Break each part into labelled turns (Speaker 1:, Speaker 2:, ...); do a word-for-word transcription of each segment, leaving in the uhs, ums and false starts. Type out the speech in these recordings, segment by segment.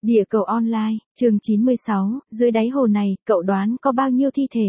Speaker 1: Địa cầu online, chương chín mươi sáu, dưới đáy hồ này, cậu đoán có bao nhiêu thi thể?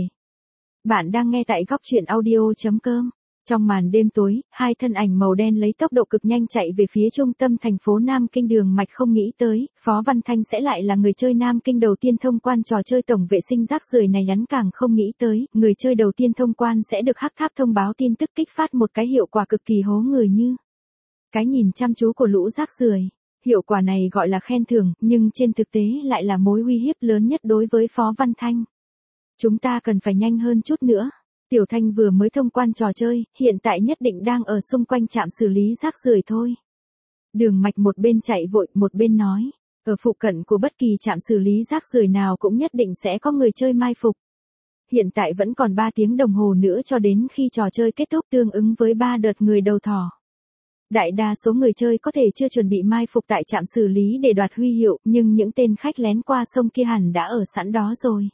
Speaker 1: Bạn đang nghe tại góc truyện audio chấm com. Trong màn đêm tối, hai thân ảnh màu đen lấy tốc độ cực nhanh chạy về phía trung tâm thành phố Nam Kinh. Đường Mạch không nghĩ tới, Phó Văn Thanh sẽ lại là người chơi Nam Kinh đầu tiên thông quan trò chơi tổng vệ sinh rác rưởi này. Hắn càng không nghĩ tới, người chơi đầu tiên thông quan sẽ được hắc tháp thông báo tin tức kích phát một cái hiệu quả cực kỳ hố người như cái nhìn chăm chú của lũ rác rưởi. Hiệu quả này gọi là khen thưởng, nhưng trên thực tế lại là mối uy hiếp lớn nhất đối với Phó Văn Thanh. Chúng ta cần phải nhanh hơn chút nữa. Tiểu Thanh vừa mới thông quan trò chơi, hiện tại nhất định đang ở xung quanh trạm xử lý rác rưởi thôi. Đường Mạch một bên chạy vội, một bên nói, ở phụ cận của bất kỳ trạm xử lý rác rưởi nào cũng nhất định sẽ có người chơi mai phục. Hiện tại vẫn còn ba tiếng đồng hồ nữa cho đến khi trò chơi kết thúc, tương ứng với ba đợt người đầu thỏ. Đại đa số người chơi có thể chưa chuẩn bị mai phục tại trạm xử lý để đoạt huy hiệu, nhưng những tên khách lén qua sông kia hẳn đã ở sẵn đó rồi.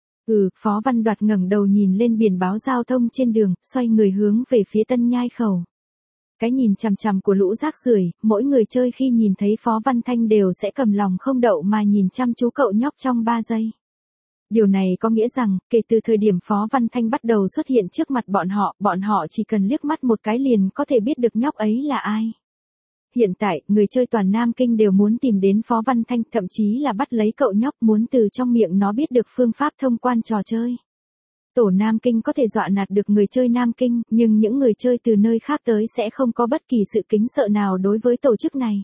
Speaker 1: Ừ, Phó Văn Đoạt ngẩng đầu nhìn lên biển báo giao thông trên đường, xoay người hướng về phía Tân Nhai Khẩu. Cái nhìn chằm chằm của lũ rác rưởi, mỗi người chơi khi nhìn thấy Phó Văn Thanh đều sẽ cầm lòng không đậu mà nhìn chăm chú cậu nhóc trong ba giây. Điều này có nghĩa rằng, kể từ thời điểm Phó Văn Thanh bắt đầu xuất hiện trước mặt bọn họ, bọn họ chỉ cần liếc mắt một cái liền có thể biết được nhóc ấy là ai. Hiện tại, người chơi toàn Nam Kinh đều muốn tìm đến Phó Văn Thanh, thậm chí là bắt lấy cậu nhóc, muốn từ trong miệng nó biết được phương pháp thông quan trò chơi. Tổ Nam Kinh có thể dọa nạt được người chơi Nam Kinh, nhưng những người chơi từ nơi khác tới sẽ không có bất kỳ sự kính sợ nào đối với tổ chức này.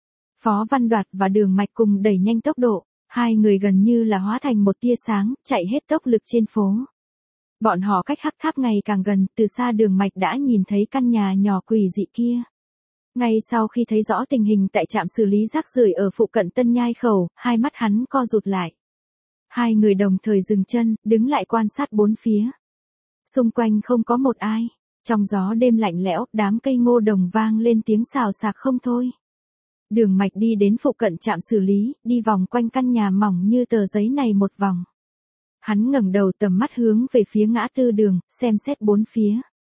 Speaker 1: Phó Văn Đoạt và Đường Mạch cùng đẩy nhanh tốc độ. Hai người gần như là hóa thành một tia sáng, chạy hết tốc lực trên phố. Bọn họ cách hắc tháp ngày càng gần, từ xa Đường Mạch đã nhìn thấy căn nhà nhỏ quỷ dị kia. Ngay sau khi thấy rõ tình hình tại trạm xử lý rác rưởi ở phụ cận Tân Nhai Khẩu, hai mắt hắn co rụt lại. Hai người đồng thời dừng chân, đứng lại quan sát bốn phía. Xung quanh không có một ai. Trong gió đêm lạnh lẽo, đám cây ngô đồng vang lên tiếng xào xạc không thôi. Đường Mạch đi đến phụ cận trạm xử lý, đi vòng quanh căn nhà mỏng như tờ giấy này một vòng. Hắn ngẩng đầu tầm mắt hướng về phía ngã tư đường, xem xét bốn phía.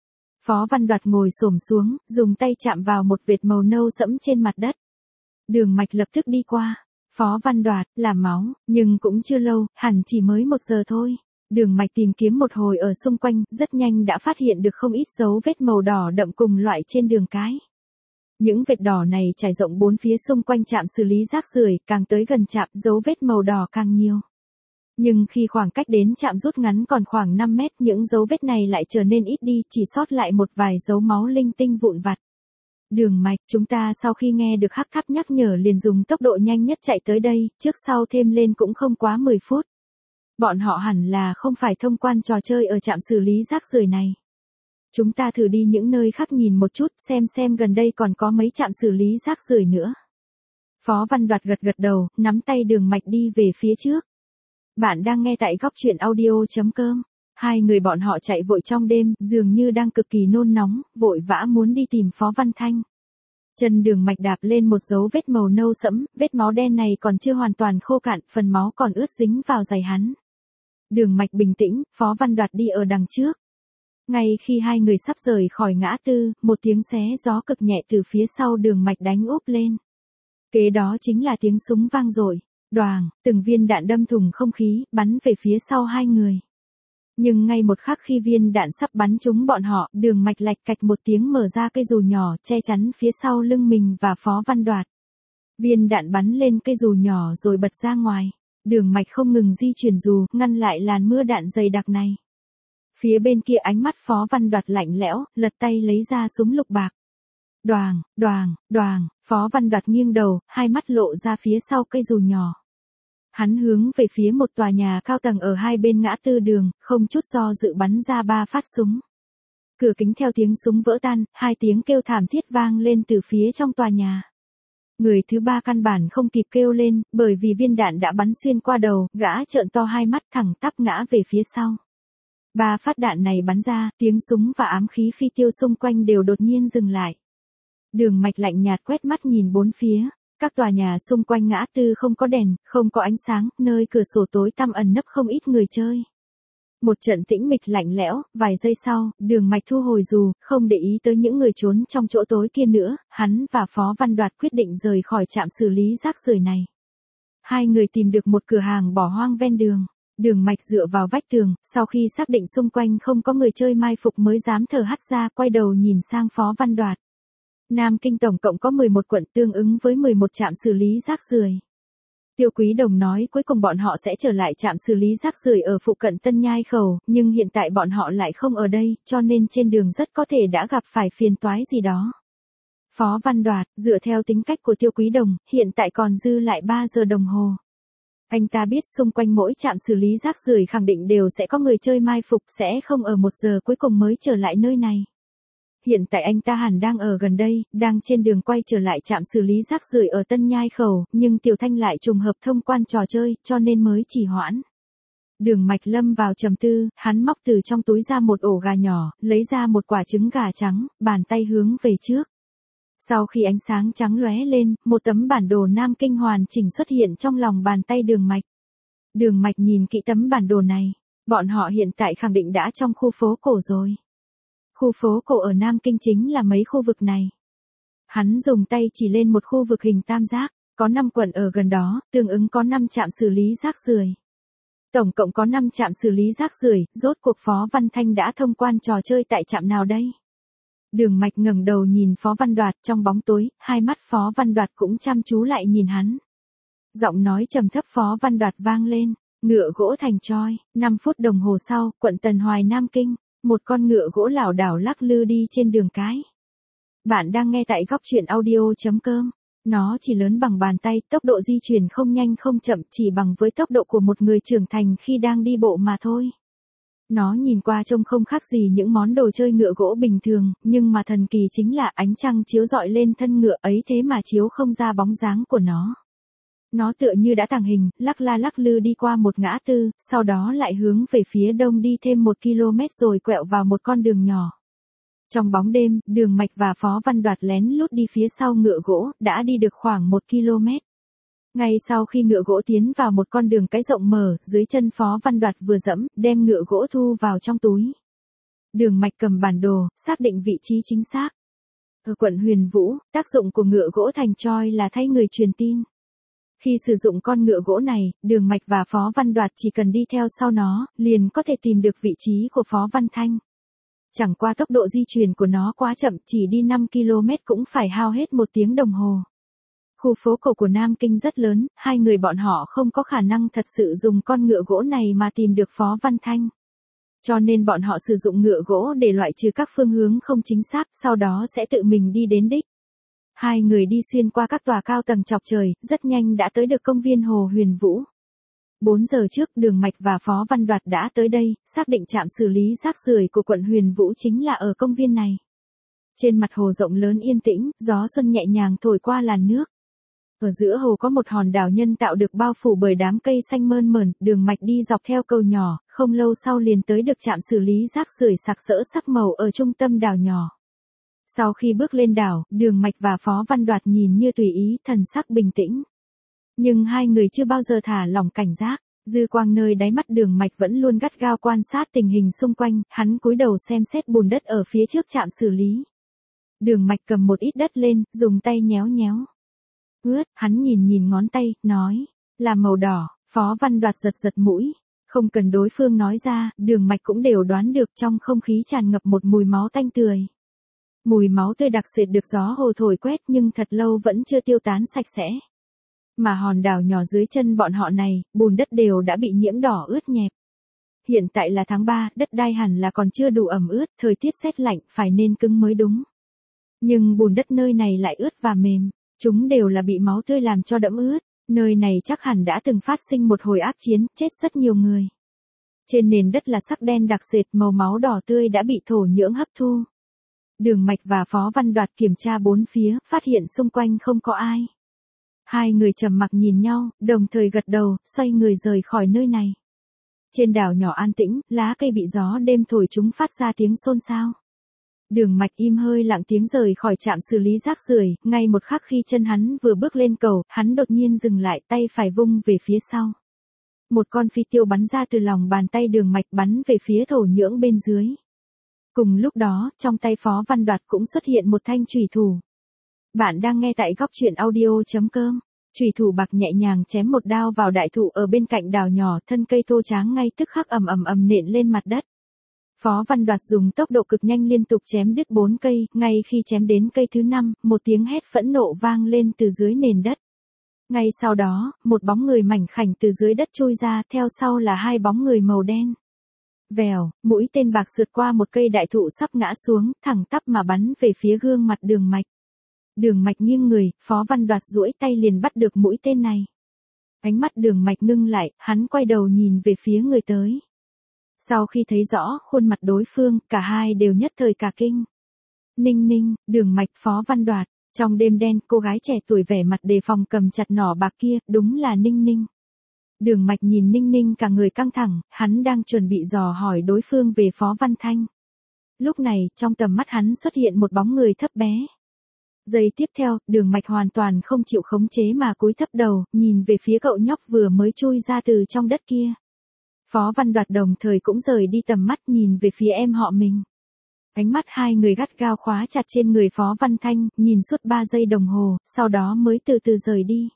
Speaker 1: Phó Văn Đoạt ngồi xổm xuống, dùng tay chạm vào một vệt màu nâu sẫm trên mặt đất. Đường Mạch lập tức đi qua. Phó Văn Đoạt, là máu, nhưng cũng chưa lâu, hẳn chỉ mới một giờ thôi. Đường Mạch tìm kiếm một hồi ở xung quanh, rất nhanh đã phát hiện được không ít dấu vết màu đỏ đậm cùng loại trên đường cái. Những vệt đỏ này trải rộng bốn phía xung quanh trạm xử lý rác rưởi, càng tới gần trạm, dấu vết màu đỏ càng nhiều. Nhưng khi khoảng cách đến trạm rút ngắn còn khoảng năm mét, những dấu vết này lại trở nên ít đi, chỉ sót lại một vài dấu máu linh tinh vụn vặt. Đường Mạch, chúng ta sau khi nghe được hắc tháp nhắc nhở liền dùng tốc độ nhanh nhất chạy tới đây, trước sau thêm lên cũng không quá mười phút. Bọn họ hẳn là không phải thông quan trò chơi ở trạm xử lý rác rưởi này. Chúng ta thử đi những nơi khác nhìn một chút, xem xem gần đây còn có mấy trạm xử lý rác rưởi nữa. Phó Văn Đoạt gật gật đầu, nắm tay Đường Mạch đi về phía trước. Bạn đang nghe tại góc truyện audio chấm com. Hai người bọn họ chạy vội trong đêm, dường như đang cực kỳ nôn nóng, vội vã muốn đi tìm Phó Văn Thanh. Chân Đường Mạch đạp lên một dấu vết màu nâu sẫm, vết máu đen này còn chưa hoàn toàn khô cạn, phần máu còn ướt dính vào giày hắn. Đường Mạch bình tĩnh, Phó Văn Đoạt đi ở đằng trước. Ngay khi hai người sắp rời khỏi ngã tư, một tiếng xé gió cực nhẹ từ phía sau Đường Mạch đánh úp lên. Kế đó chính là tiếng súng vang dội, đoàng, từng viên đạn đâm thủng không khí, bắn về phía sau hai người. Nhưng ngay một khắc khi viên đạn sắp bắn trúng bọn họ, Đường Mạch lạch cạch một tiếng mở ra cây dù nhỏ che chắn phía sau lưng mình và Phó Văn Đoạt. Viên đạn bắn lên cây dù nhỏ rồi bật ra ngoài. Đường Mạch không ngừng di chuyển dù, ngăn lại làn mưa đạn dày đặc này. Phía bên kia ánh mắt Phó Văn Đoạt lạnh lẽo, lật tay lấy ra súng lục bạc. Đoàng, đoàng, đoàng, Phó Văn Đoạt nghiêng đầu, hai mắt lộ ra phía sau cây dù nhỏ. Hắn hướng về phía một tòa nhà cao tầng ở hai bên ngã tư đường, không chút do dự bắn ra ba phát súng. Cửa kính theo tiếng súng vỡ tan, hai tiếng kêu thảm thiết vang lên từ phía trong tòa nhà. Người thứ ba căn bản không kịp kêu lên, bởi vì viên đạn đã bắn xuyên qua đầu, gã trợn to hai mắt thẳng tắp ngã về phía sau. Ba phát đạn này bắn ra, tiếng súng và ám khí phi tiêu xung quanh đều đột nhiên dừng lại. Đường Mạch lạnh nhạt quét mắt nhìn bốn phía, các tòa nhà xung quanh ngã tư không có đèn, không có ánh sáng, nơi cửa sổ tối tăm ẩn nấp không ít người chơi. Một trận tĩnh mịch lạnh lẽo, vài giây sau, Đường Mạch thu hồi dù, không để ý tới những người trốn trong chỗ tối kia nữa, hắn và Phó Văn Đoạt quyết định rời khỏi trạm xử lý rác rưởi này. hai người tìm được một cửa hàng bỏ hoang ven đường. Đường Mạch dựa vào vách tường, sau khi xác định xung quanh không có người chơi mai phục mới dám thở hắt ra, quay đầu nhìn sang Phó Văn Đoạt. Nam Kinh tổng cộng có mười một quận tương ứng với mười một trạm xử lý rác rưởi. Tiêu Quý Đồng nói cuối cùng bọn họ sẽ trở lại trạm xử lý rác rưởi ở phụ cận Tân Nhai Khẩu, nhưng hiện tại bọn họ lại không ở đây, cho nên trên đường rất có thể đã gặp phải phiền toái gì đó. Phó Văn Đoạt, dựa theo tính cách của Tiêu Quý Đồng, hiện tại còn dư lại ba giờ đồng hồ. Anh ta biết xung quanh mỗi trạm xử lý rác rưởi khẳng định đều sẽ có người chơi mai phục, sẽ không ở một giờ cuối cùng mới trở lại nơi này. Hiện tại anh ta hẳn đang ở gần đây, đang trên đường quay trở lại trạm xử lý rác rưởi ở Tân Nhai Khẩu, nhưng Tiểu Thanh lại trùng hợp thông quan trò chơi, cho nên mới trì hoãn. Đường Mạch lâm vào trầm tư, hắn móc từ trong túi ra một ổ gà nhỏ, lấy ra một quả trứng gà trắng, bàn tay hướng về trước. Sau khi ánh sáng trắng lóe lên, một tấm bản đồ Nam Kinh hoàn chỉnh xuất hiện trong lòng bàn tay Đường Mạch. Đường Mạch nhìn kỹ tấm bản đồ này, bọn họ hiện tại khẳng định đã trong khu phố cổ rồi. Khu phố cổ ở Nam Kinh chính là mấy khu vực này. Hắn dùng tay chỉ lên một khu vực hình tam giác, có năm quận ở gần đó, tương ứng có năm trạm xử lý rác rưởi. Tổng cộng có năm trạm xử lý rác rưởi, rốt cuộc Phó Văn Thanh đã thông quan trò chơi tại trạm nào đây? Đường Mạch ngẩng đầu nhìn Phó Văn Đoạt trong bóng tối, hai mắt Phó Văn Đoạt cũng chăm chú lại nhìn hắn. Giọng nói trầm thấp Phó Văn Đoạt vang lên, ngựa gỗ thành trói, năm phút đồng hồ sau, quận Tân Hoài Nam Kinh, một con ngựa gỗ lảo đảo lắc lư đi trên đường cái. Bạn đang nghe tại góc truyện audio chấm com. Nó chỉ lớn bằng bàn tay, tốc độ di chuyển không nhanh không chậm, chỉ bằng với tốc độ của một người trưởng thành khi đang đi bộ mà thôi. Nó nhìn qua trông không khác gì những món đồ chơi ngựa gỗ bình thường, nhưng mà thần kỳ chính là ánh trăng chiếu rọi lên thân ngựa ấy thế mà chiếu không ra bóng dáng của nó. Nó tựa như đã tàng hình, lắc la lắc lư đi qua một ngã tư, sau đó lại hướng về phía đông đi thêm một ki lô mét rồi quẹo vào một con đường nhỏ. Trong bóng đêm, Đường Mạch và Phó Văn Đoạt lén lút đi phía sau ngựa gỗ, đã đi được khoảng một ki lô mét. Ngay sau khi ngựa gỗ tiến vào một con đường cái rộng mở, dưới chân Phó Văn Đoạt vừa dẫm, đem ngựa gỗ thu vào trong túi. Đường Mạch cầm bản đồ, xác định vị trí chính xác. Ở quận Huyền Vũ, tác dụng của ngựa gỗ thành trói là thay người truyền tin. Khi sử dụng con ngựa gỗ này, Đường Mạch và Phó Văn Đoạt chỉ cần đi theo sau nó, liền có thể tìm được vị trí của Phó Văn Thanh. Chẳng qua tốc độ di chuyển của nó quá chậm, chỉ đi năm ki lô mét cũng phải hao hết một tiếng đồng hồ. Khu phố cổ của Nam Kinh rất lớn, hai người bọn họ không có khả năng thật sự dùng con ngựa gỗ này mà tìm được Phó Văn Thanh. Cho nên bọn họ sử dụng ngựa gỗ để loại trừ các phương hướng không chính xác, sau đó sẽ tự mình đi đến đích. Hai người đi xuyên qua các tòa cao tầng chọc trời, rất nhanh đã tới được công viên Hồ Huyền Vũ. bốn giờ trước, Đường Mạch và Phó Văn Đoạt đã tới đây, xác định trạm xử lý rác rưởi của quận Huyền Vũ chính là ở công viên này. Trên mặt hồ rộng lớn yên tĩnh, gió xuân nhẹ nhàng thổi qua làn nước. Ở giữa hồ có một hòn đảo nhân tạo được bao phủ bởi đám cây xanh mơn mởn, Đường Mạch đi dọc theo cầu nhỏ, không lâu sau liền tới được trạm xử lý rác rưởi sặc sỡ sắc màu ở trung tâm đảo nhỏ. Sau khi bước lên đảo, Đường Mạch và Phó Văn Đoạt nhìn như tùy ý, thần sắc bình tĩnh. Nhưng hai người chưa bao giờ thả lỏng cảnh giác, dư quang nơi đáy mắt Đường Mạch vẫn luôn gắt gao quan sát tình hình xung quanh, hắn cúi đầu xem xét bùn đất ở phía trước trạm xử lý. Đường Mạch cầm một ít đất lên, dùng tay nhéo nhéo. Ướt, hắn nhìn nhìn ngón tay, nói, là màu đỏ. Phó Văn Đoạt giật giật mũi. Không cần đối phương nói ra, Đường Mạch cũng đều đoán được, trong không khí tràn ngập một mùi máu tanh tươi. Mùi máu tươi đặc sệt được gió hồ thổi quét nhưng thật lâu vẫn chưa tiêu tán sạch sẽ. Mà hòn đảo nhỏ dưới chân bọn họ này, bùn đất đều đã bị nhiễm đỏ ướt nhẹp. Hiện tại là tháng ba, đất đai hẳn là còn chưa đủ ẩm ướt, thời tiết rét lạnh, phải nên cứng mới đúng. Nhưng bùn đất nơi này lại ướt và mềm, chúng đều là bị máu tươi làm cho đẫm ướt, nơi này chắc hẳn đã từng phát sinh một hồi ác chiến, chết rất nhiều người. Trên nền đất là sắc đen đặc sệt, màu máu đỏ tươi đã bị thổ nhưỡng hấp thu. Đường Mạch và Phó Văn Đoạt kiểm tra bốn phía, phát hiện xung quanh không có ai. Hai người trầm mặc nhìn nhau, đồng thời gật đầu, xoay người rời khỏi nơi này. Trên đảo nhỏ an tĩnh, lá cây bị gió đêm thổi chúng phát ra tiếng xôn xao. Đường Mạch im hơi lặng tiếng rời khỏi trạm xử lý rác rưởi, ngay một khắc khi chân hắn vừa bước lên cầu, hắn đột nhiên dừng lại, tay phải vung về phía sau. Một con phi tiêu bắn ra từ lòng bàn tay Đường Mạch, bắn về phía thổ nhưỡng bên dưới. Cùng lúc đó, trong tay Phó Văn Đoạt cũng xuất hiện một thanh chủy thủ. Bạn đang nghe tại góc truyện audio chấm com. Chủy thủ bạc nhẹ nhàng chém một đao vào đại thụ ở bên cạnh đào nhỏ, thân cây thô tráng ngay tức khắc ầm ầm ầm nện lên mặt đất. Phó Văn Đoạt dùng tốc độ cực nhanh liên tục chém đứt bốn cây, ngay khi chém đến cây thứ năm, một tiếng hét phẫn nộ vang lên từ dưới nền đất. Ngay sau đó, một bóng người mảnh khảnh từ dưới đất chui ra, theo sau là hai bóng người màu đen. Vèo, mũi tên bạc sượt qua một cây đại thụ sắp ngã xuống, thẳng tắp mà bắn về phía gương mặt Đường Mạch. Đường Mạch nghiêng người, Phó Văn Đoạt duỗi tay liền bắt được mũi tên này. Ánh mắt Đường Mạch ngưng lại, hắn quay đầu nhìn về phía người tới. Sau khi thấy rõ khuôn mặt đối phương, cả hai đều nhất thời cả kinh. Ninh Ninh, Đường Mạch, Phó Văn Đoạt. Trong đêm đen, cô gái trẻ tuổi vẻ mặt đề phòng cầm chặt nỏ bạc kia, đúng là Ninh Ninh. Đường Mạch nhìn Ninh Ninh cả người căng thẳng, hắn đang chuẩn bị dò hỏi đối phương về Phó Văn Thanh. Lúc này, trong tầm mắt hắn xuất hiện một bóng người thấp bé. Giây tiếp theo, Đường Mạch hoàn toàn không chịu khống chế mà cúi thấp đầu, nhìn về phía cậu nhóc vừa mới chui ra từ trong đất kia. Phó Văn Đoạt đồng thời cũng rời đi tầm mắt nhìn về phía em họ mình. Ánh mắt hai người gắt gao khóa chặt trên người Phó Văn Thanh, nhìn suốt ba giây đồng hồ, sau đó mới từ từ rời đi.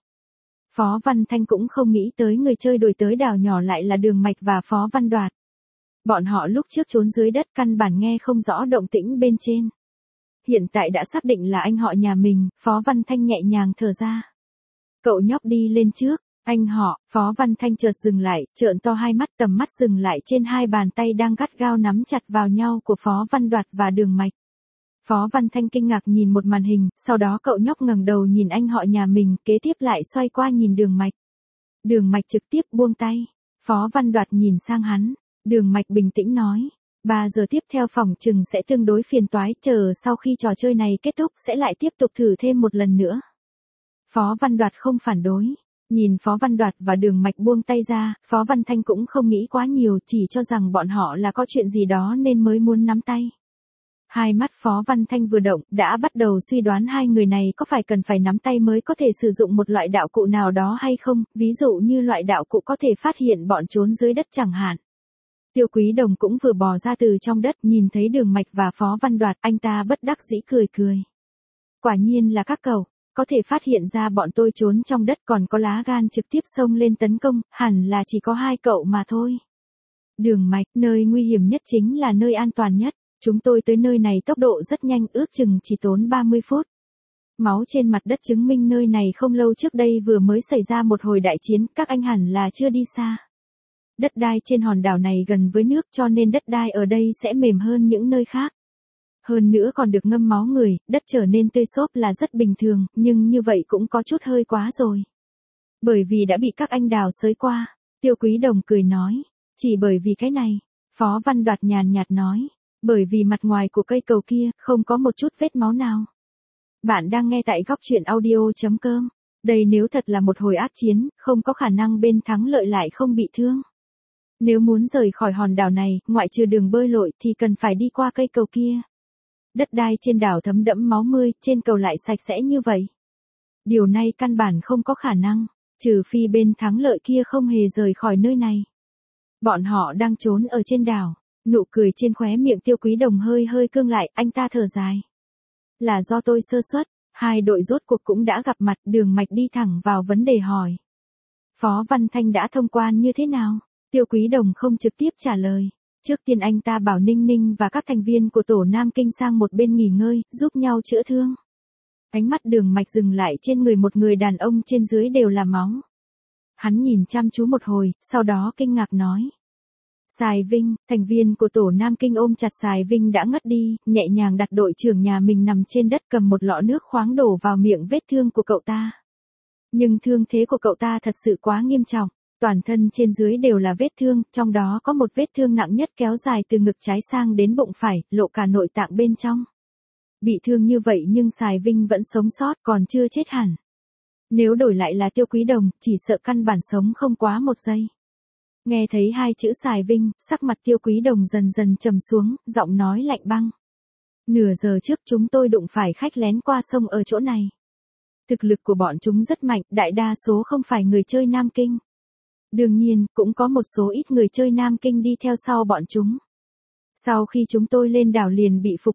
Speaker 1: Phó Văn Thanh cũng không nghĩ tới người chơi đuổi tới đảo nhỏ lại là Đường Mạch và Phó Văn Đoạt. Bọn họ lúc trước trốn dưới đất căn bản nghe không rõ động tĩnh bên trên. Hiện tại đã xác định là anh họ nhà mình, Phó Văn Thanh nhẹ nhàng thở ra. Cậu nhóc đi lên trước, anh họ, Phó Văn Thanh chợt dừng lại, trợn to hai mắt, tầm mắt dừng lại trên hai bàn tay đang gắt gao nắm chặt vào nhau của Phó Văn Đoạt và Đường Mạch. Phó Văn Thanh kinh ngạc nhìn một màn hình, sau đó cậu nhóc ngẩng đầu nhìn anh họ nhà mình, kế tiếp lại xoay qua nhìn Đường Mạch. Đường Mạch trực tiếp buông tay. Phó Văn Đoạt nhìn sang hắn. Đường Mạch bình tĩnh nói. Ba giờ tiếp theo phòng trừng sẽ tương đối phiền toái, chờ sau khi trò chơi này kết thúc sẽ lại tiếp tục thử thêm một lần nữa. Phó Văn Đoạt không phản đối. Nhìn Phó Văn Đoạt và Đường Mạch buông tay ra, Phó Văn Thanh cũng không nghĩ quá nhiều, chỉ cho rằng bọn họ là có chuyện gì đó nên mới muốn nắm tay. Hai mắt Phó Văn Thanh vừa động, đã bắt đầu suy đoán hai người này có phải cần phải nắm tay mới có thể sử dụng một loại đạo cụ nào đó hay không, ví dụ như loại đạo cụ có thể phát hiện bọn trốn dưới đất chẳng hạn. Tiêu Quý Đồng cũng vừa bò ra từ trong đất, nhìn thấy Đường Mạch và Phó Văn Đoạt, anh ta bất đắc dĩ cười cười. Quả nhiên là các cậu, có thể phát hiện ra bọn tôi trốn trong đất còn có lá gan trực tiếp xông lên tấn công, hẳn là chỉ có hai cậu mà thôi. Đường Mạch, nơi nguy hiểm nhất chính là nơi an toàn nhất. Chúng tôi tới nơi này tốc độ rất nhanh, ước chừng chỉ tốn ba mươi phút. Máu trên mặt đất chứng minh nơi này không lâu trước đây vừa mới xảy ra một hồi đại chiến, các anh hẳn là chưa đi xa. Đất đai trên hòn đảo này gần với nước cho nên đất đai ở đây sẽ mềm hơn những nơi khác. Hơn nữa còn được ngâm máu người, đất trở nên tơi xốp là rất bình thường, nhưng như vậy cũng có chút hơi quá rồi. Bởi vì đã bị các anh đào xới qua, Tiêu Quý Đồng cười nói. Chỉ bởi vì cái này, Phó Văn Đoạt nhàn nhạt nói. Bởi vì mặt ngoài của cây cầu kia không có một chút vết máu nào. Bạn đang nghe tại góc truyện audio chấm com. Đây nếu thật là một hồi ác chiến, không có khả năng bên thắng lợi lại không bị thương. Nếu muốn rời khỏi hòn đảo này, ngoại trừ đường bơi lội thì cần phải đi qua cây cầu kia. Đất đai trên đảo thấm đẫm máu mươi, trên cầu lại sạch sẽ như vậy. Điều này căn bản không có khả năng, trừ phi bên thắng lợi kia không hề rời khỏi nơi này. Bọn họ đang trốn ở trên đảo. Nụ cười trên khóe miệng Tiêu Quý Đồng hơi hơi cương lại, anh ta thở dài. Là do tôi sơ suất, hai đội rốt cuộc cũng đã gặp mặt, Đường Mạch đi thẳng vào vấn đề hỏi. Phó Văn Thanh đã thông quan như thế nào? Tiêu Quý Đồng không trực tiếp trả lời. Trước tiên anh ta bảo Ninh Ninh và các thành viên của tổ Nam Kinh sang một bên nghỉ ngơi, giúp nhau chữa thương. Ánh mắt Đường Mạch dừng lại trên người một người đàn ông trên dưới đều là máu. Hắn nhìn chăm chú một hồi, sau đó kinh ngạc nói. Sài Vinh, thành viên của tổ Nam Kinh ôm chặt Sài Vinh đã ngất đi, nhẹ nhàng đặt đội trưởng nhà mình nằm trên đất cầm một lọ nước khoáng đổ vào miệng vết thương của cậu ta. Nhưng thương thế của cậu ta thật sự quá nghiêm trọng, toàn thân trên dưới đều là vết thương, trong đó có một vết thương nặng nhất kéo dài từ ngực trái sang đến bụng phải, lộ cả nội tạng bên trong. Bị thương như vậy nhưng Sài Vinh vẫn sống sót, còn chưa chết hẳn. Nếu đổi lại là Tiêu Quý Đồng, chỉ sợ căn bản sống không quá một giây. Nghe thấy hai chữ Sài Vinh, sắc mặt Tiêu Quý Đồng dần dần trầm xuống, giọng nói lạnh băng. Nửa giờ trước chúng tôi đụng phải khách lén qua sông ở chỗ này. Thực lực của bọn chúng rất mạnh, đại đa số không phải người chơi Nam Kinh. Đương nhiên, cũng có một số ít người chơi Nam Kinh đi theo sau bọn chúng. Sau khi chúng tôi lên đảo liền bị phục kích,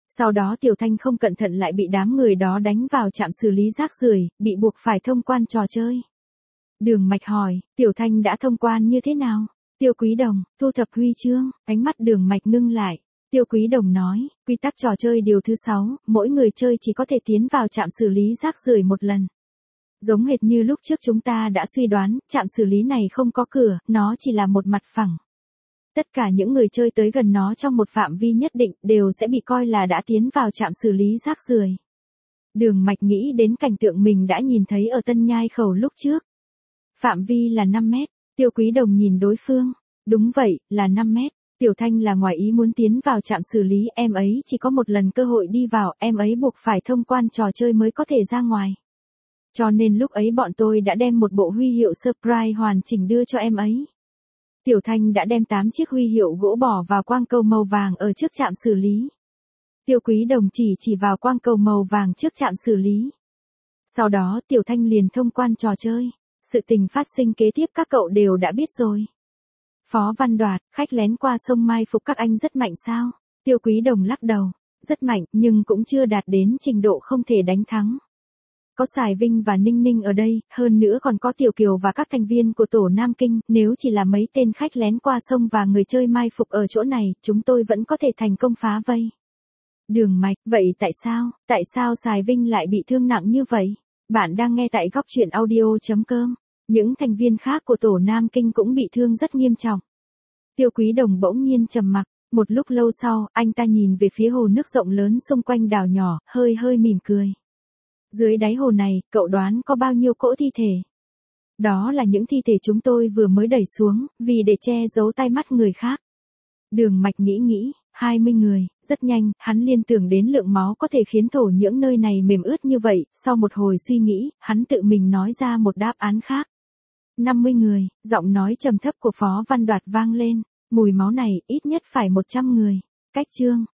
Speaker 1: Sau đó Tiểu Thanh không cẩn thận lại bị đám người đó đánh vào trạm xử lý rác rưởi, bị buộc phải thông quan trò chơi. Đường Mạch hỏi, Tiểu Thanh đã thông quan như thế nào? Tiêu Quý Đồng, thu thập huy chương, ánh mắt Đường Mạch ngưng lại. Tiêu Quý Đồng nói, quy tắc trò chơi điều thứ sáu, mỗi người chơi chỉ có thể tiến vào trạm xử lý rác rưởi một lần. Giống hệt như lúc trước chúng ta đã suy đoán, trạm xử lý này không có cửa, nó chỉ là một mặt phẳng. Tất cả những người chơi tới gần nó trong một phạm vi nhất định đều sẽ bị coi là đã tiến vào trạm xử lý rác rưởi. Đường Mạch nghĩ đến cảnh tượng mình đã nhìn thấy ở Tân Nhai Khẩu lúc trước. Phạm vi là năm mét, Tiêu Quý Đồng nhìn đối phương. Đúng vậy, là năm mét. Tiểu Thanh là ngoài ý muốn tiến vào trạm xử lý, em ấy chỉ có một lần cơ hội đi vào, em ấy buộc phải thông quan trò chơi mới có thể ra ngoài. Cho nên lúc ấy bọn tôi đã đem một bộ huy hiệu surprise hoàn chỉnh đưa cho em ấy. Tiểu Thanh đã đem tám chiếc huy hiệu gỗ bỏ vào quang cầu màu vàng ở trước trạm xử lý. Tiêu Quý Đồng chỉ chỉ vào quang cầu màu vàng trước trạm xử lý. Sau đó Tiểu Thanh liền thông quan trò chơi. Sự tình phát sinh kế tiếp các cậu đều đã biết rồi. Phó Văn Đoạt, khách lén qua sông mai phục các anh rất mạnh sao? Tiêu Quý Đồng lắc đầu. Rất mạnh, nhưng cũng chưa đạt đến trình độ không thể đánh thắng. Có Sài Vinh và Ninh Ninh ở đây, hơn nữa còn có Tiểu Kiều và các thành viên của tổ Nam Kinh, nếu chỉ là mấy tên khách lén qua sông và người chơi mai phục ở chỗ này, chúng tôi vẫn có thể thành công phá vây. Đường Mạch, vậy tại sao, tại sao Sài Vinh lại bị thương nặng như vậy? Bạn đang nghe tại góc truyện audio chấm com. Những thành viên khác của tổ Nam Kinh cũng bị thương rất nghiêm trọng. Tiêu Quý Đồng bỗng nhiên trầm mặc, một lúc lâu sau, anh ta nhìn về phía hồ nước rộng lớn xung quanh đảo nhỏ, hơi hơi mỉm cười. Dưới đáy hồ này, cậu đoán có bao nhiêu cỗ thi thể? Đó là những thi thể chúng tôi vừa mới đẩy xuống, vì để che giấu tai mắt người khác. Đường Mạch nghĩ nghĩ, hai mươi người, rất nhanh, hắn liên tưởng đến lượng máu có thể khiến thổ nhưỡng nơi này mềm ướt như vậy, sau một hồi suy nghĩ, hắn tự mình nói ra một đáp án khác. năm mươi người, giọng nói trầm thấp của Phó Văn Đoạt vang lên, mùi máu này ít nhất phải một trăm người. Cách chương